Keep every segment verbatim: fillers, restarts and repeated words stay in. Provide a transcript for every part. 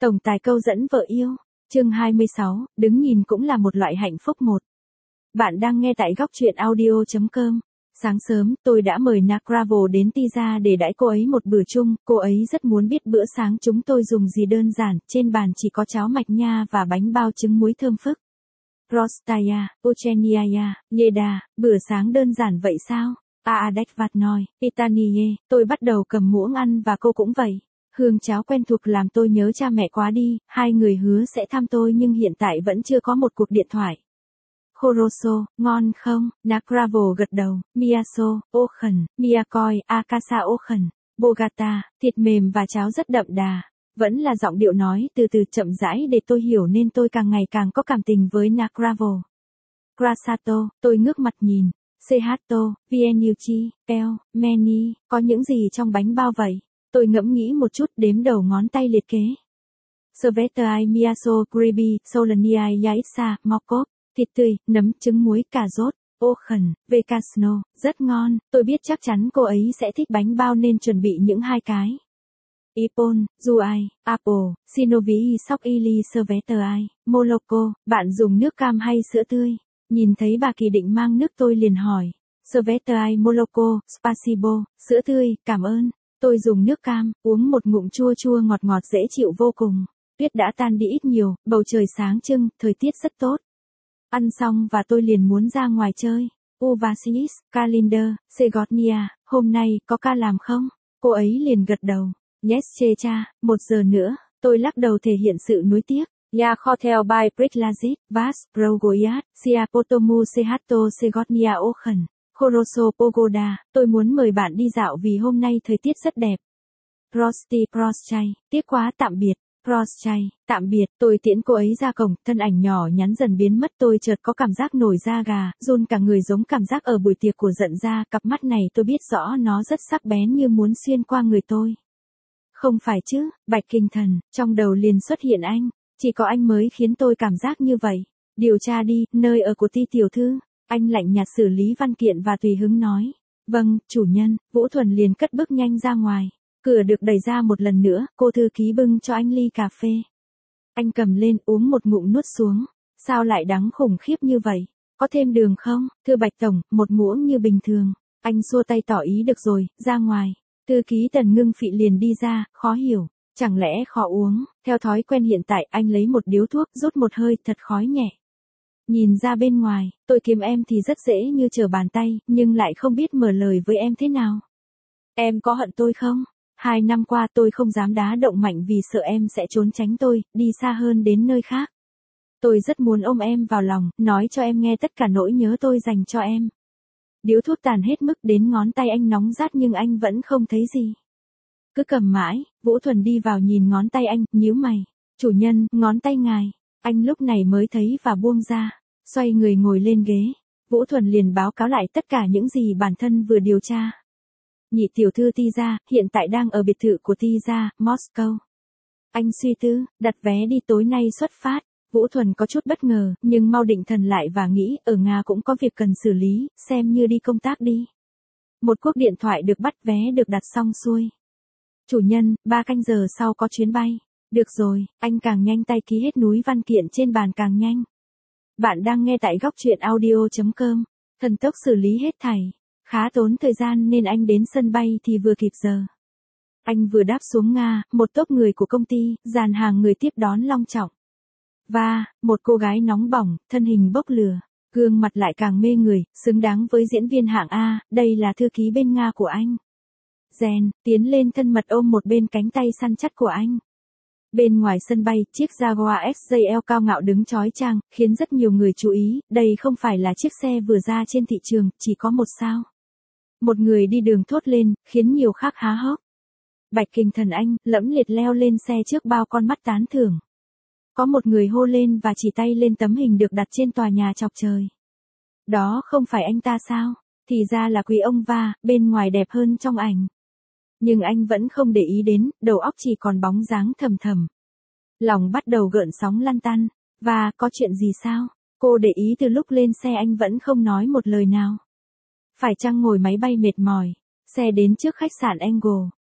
Tổng tài câu dẫn vợ yêu. Chương hai mươi sáu, đứng nhìn cũng là một loại hạnh phúc một. Bạn đang nghe tại góc truyện audio chấm com. Sáng sớm, tôi đã mời Nagravo đến Tiza để đãi cô ấy một bữa chung, cô ấy rất muốn biết bữa sáng chúng tôi dùng gì đơn giản, trên bàn chỉ có cháo mạch nha và bánh bao trứng muối thơm phức. Prostaya, Ucheniaya, Yeda, bữa sáng đơn giản vậy sao? Aadekvatnoi, Pitaniye, tôi bắt đầu cầm muỗng ăn và cô cũng vậy. Hương cháo quen thuộc làm tôi nhớ cha mẹ quá đi, hai người hứa sẽ thăm tôi nhưng hiện tại vẫn chưa có một cuộc điện thoại. Khoroso, ngon không? Nagravo gật đầu, Miyaso, Okhan, Miyakoi, Akasa Okhan, Bogata, thịt mềm và cháo rất đậm đà. Vẫn là giọng điệu nói từ từ chậm rãi để tôi hiểu nên tôi càng ngày càng có cảm tình với Nagravo. Krasato, tôi ngước mặt nhìn. Sehato, Vienuchi, Peo, Meni, có những gì trong bánh bao vậy? Tôi ngẫm nghĩ một chút đếm đầu ngón tay liệt kế. Svetai Miyaso Gribi, Soloniai Yaitsa, Mokop, thịt tươi, nấm, trứng muối, cà rốt, Okhan, Vekasno, rất ngon, tôi biết chắc chắn cô ấy sẽ thích bánh bao nên chuẩn bị những hai cái. Ipon, Zuai, Apple, Sinovi Sok Ili Svetai, Moloko, bạn dùng nước cam hay sữa tươi? Nhìn thấy bà Kỳ định mang nước tôi liền hỏi. Svetai Moloko, Spasibo, sữa tươi, cảm ơn. Tôi dùng nước cam, uống một ngụm chua chua ngọt ngọt dễ chịu vô cùng. Tuyết đã tan đi ít nhiều, bầu trời sáng trưng, thời tiết rất tốt. Ăn xong và tôi liền muốn ra ngoài chơi. Uvasis, Kalinder, Segodnia, hôm nay có ca làm không? Cô ấy liền gật đầu. Yes Checha, một giờ nữa, tôi lắc đầu thể hiện sự nuối tiếc. Ya Hotel by Priklazit, Vas, Progoyat, Siapotomu Sehato Segodnia Okhan. Khoroso Pogoda, tôi muốn mời bạn đi dạo vì hôm nay thời tiết rất đẹp. Prosti Proschai, tiếc quá tạm biệt. Proschai, tạm biệt, tôi tiễn cô ấy ra cổng, thân ảnh nhỏ nhắn dần biến mất tôi chợt có cảm giác nổi da gà, run cả người giống cảm giác ở buổi tiệc của giận ra, cặp mắt này tôi biết rõ nó rất sắc bén như muốn xuyên qua người tôi. Không phải chứ, Bạch Kinh Thần, trong đầu liền xuất hiện anh, chỉ có anh mới khiến tôi cảm giác như vậy. Điều tra đi, nơi ở của Ti tiểu thư. Anh lạnh nhạt xử lý văn kiện và tùy hứng nói. Vâng, chủ nhân, Vũ Thuần liền cất bước nhanh ra ngoài. Cửa được đẩy ra một lần nữa, cô thư ký bưng cho anh ly cà phê. Anh cầm lên uống một ngụm nuốt xuống. Sao lại đắng khủng khiếp như vậy? Có thêm đường không? Thưa Bạch Tổng, một muỗng như bình thường. Anh xua tay tỏ ý được rồi, ra ngoài. Thư ký Tần Ngưng Phị liền đi ra, khó hiểu. Chẳng lẽ khó uống? Theo thói quen hiện tại anh lấy một điếu thuốc rút một hơi thật khói nhẹ. Nhìn ra bên ngoài, tôi kiếm em thì rất dễ như trở bàn tay, nhưng lại không biết mở lời với em thế nào. Em có hận tôi không? Hai năm qua tôi không dám đá động mạnh vì sợ em sẽ trốn tránh tôi, đi xa hơn đến nơi khác. Tôi rất muốn ôm em vào lòng, nói cho em nghe tất cả nỗi nhớ tôi dành cho em. Điếu thuốc tàn hết mức đến ngón tay anh nóng rát nhưng anh vẫn không thấy gì. Cứ cầm mãi, Vũ Thuần đi vào nhìn ngón tay anh, nhíu mày. Chủ nhân, ngón tay ngài. Anh lúc này mới thấy và buông ra. Xoay người ngồi lên ghế. Vũ Thuần liền báo cáo lại tất cả những gì bản thân vừa điều tra. Nhị tiểu thư Tiza, hiện tại đang ở biệt thự của Tiza, Moscow. Anh suy tư, đặt vé đi tối nay xuất phát. Vũ Thuần có chút bất ngờ, nhưng mau định thần lại và nghĩ, ở Nga cũng có việc cần xử lý, xem như đi công tác đi. Một cuộc điện thoại được bắt vé được đặt xong xuôi. Chủ nhân, ba canh giờ sau có chuyến bay. Được rồi, anh càng nhanh tay ký hết núi văn kiện trên bàn càng nhanh. Bạn đang nghe tại góc truyện audio chấm com. Thần tốc xử lý hết thảy. Khá tốn thời gian nên anh đến sân bay thì vừa kịp giờ. Anh vừa đáp xuống Nga, một tốp người của công ty, dàn hàng người tiếp đón long trọng. Và, một cô gái nóng bỏng, thân hình bốc lửa, gương mặt lại càng mê người, xứng đáng với diễn viên hạng A, đây là thư ký bên Nga của anh. Jen, tiến lên thân mật ôm một bên cánh tay săn chắc của anh. Bên ngoài sân bay, chiếc Jaguar ích gi lờ cao ngạo đứng chói chang, khiến rất nhiều người chú ý, đây không phải là chiếc xe vừa ra trên thị trường, chỉ có một sao. Một người đi đường thốt lên, khiến nhiều khác há hốc. Bạch Kinh Thần anh, lẫm liệt leo lên xe trước bao con mắt tán thưởng. Có một người hô lên và chỉ tay lên tấm hình được đặt trên tòa nhà chọc trời. Đó không phải anh ta sao? Thì ra là quý ông Va, bên ngoài đẹp hơn trong ảnh. Nhưng anh vẫn không để ý đến, đầu óc chỉ còn bóng dáng thầm thầm. Lòng bắt đầu gợn sóng lăn tăn. Và, có chuyện gì sao? Cô để ý từ lúc lên xe anh vẫn không nói một lời nào. Phải chăng ngồi máy bay mệt mỏi? Xe đến trước khách sạn Angle.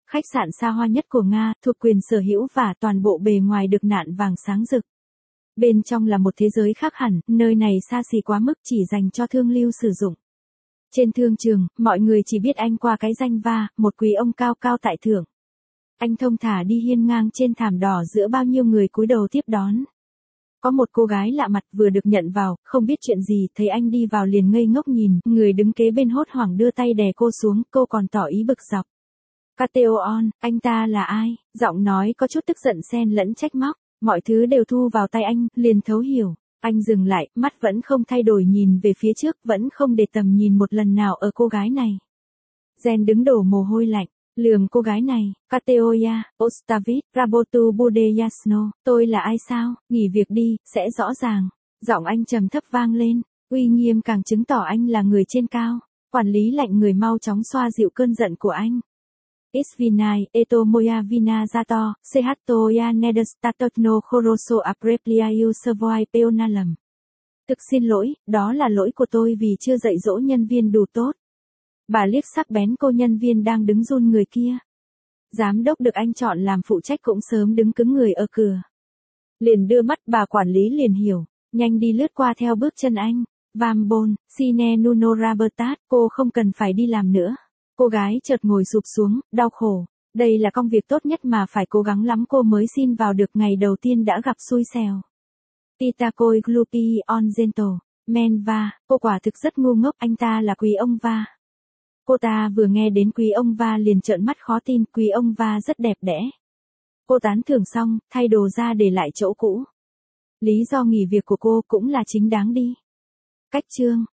Khách sạn xa hoa nhất của Nga, thuộc quyền sở hữu và toàn bộ bề ngoài được nạm vàng sáng rực. Bên trong là một thế giới khác hẳn, nơi này xa xỉ quá mức chỉ dành cho thương lưu sử dụng. Trên thương trường, mọi người chỉ biết anh qua cái danh Va, một quý ông cao cao tại thượng. Anh thông thả đi hiên ngang trên thảm đỏ giữa bao nhiêu người cúi đầu tiếp đón. Có một cô gái lạ mặt vừa được nhận vào, không biết chuyện gì, thấy anh đi vào liền ngây ngốc nhìn, người đứng kế bên hốt hoảng đưa tay đè cô xuống, cô còn tỏ ý bực dọc. Cateon, anh ta là ai? Giọng nói có chút tức giận xen lẫn trách móc, mọi thứ đều thu vào tay anh, liền thấu hiểu. Anh dừng lại, mắt vẫn không thay đổi nhìn về phía trước, vẫn không để tầm nhìn một lần nào ở cô gái này. Jen đứng đổ mồ hôi lạnh, lườm cô gái này, Kateoya, Ostavit, Rabotu Bude Yasno, tôi là ai sao, nghỉ việc đi, sẽ rõ ràng. Giọng anh trầm thấp vang lên, uy nghiêm càng chứng tỏ anh là người trên cao. Quản lý lạnh người mau chóng xoa dịu cơn giận của anh. Isvinai, eto moya vina zato, sehatoya nedestatotno khoroso aprepliaiu servoi peonalum. Thực xin lỗi, đó là lỗi của tôi vì chưa dạy dỗ nhân viên đủ tốt. Bà liếc sắc bén cô nhân viên đang đứng run người kia. Giám đốc được anh chọn làm phụ trách cũng sớm đứng cứng người ở cửa. Liền đưa mắt bà quản lý liền hiểu, nhanh đi lướt qua theo bước chân anh. Vambon, sine nuno rabertat, cô không cần phải đi làm nữa. Cô gái chợt ngồi sụp xuống, đau khổ. Đây là công việc tốt nhất mà phải cố gắng lắm cô mới xin vào được, ngày đầu tiên đã gặp xui xẻo. Titakoi glupi on gento, men va, cô quả thực rất ngu ngốc, anh ta là quý ông Va. Cô ta vừa nghe đến quý ông Va liền trợn mắt khó tin, quý ông Va rất đẹp đẽ. Cô tán thưởng xong, thay đồ ra để lại chỗ cũ. Lý do nghỉ việc của cô cũng là chính đáng đi. Cách chương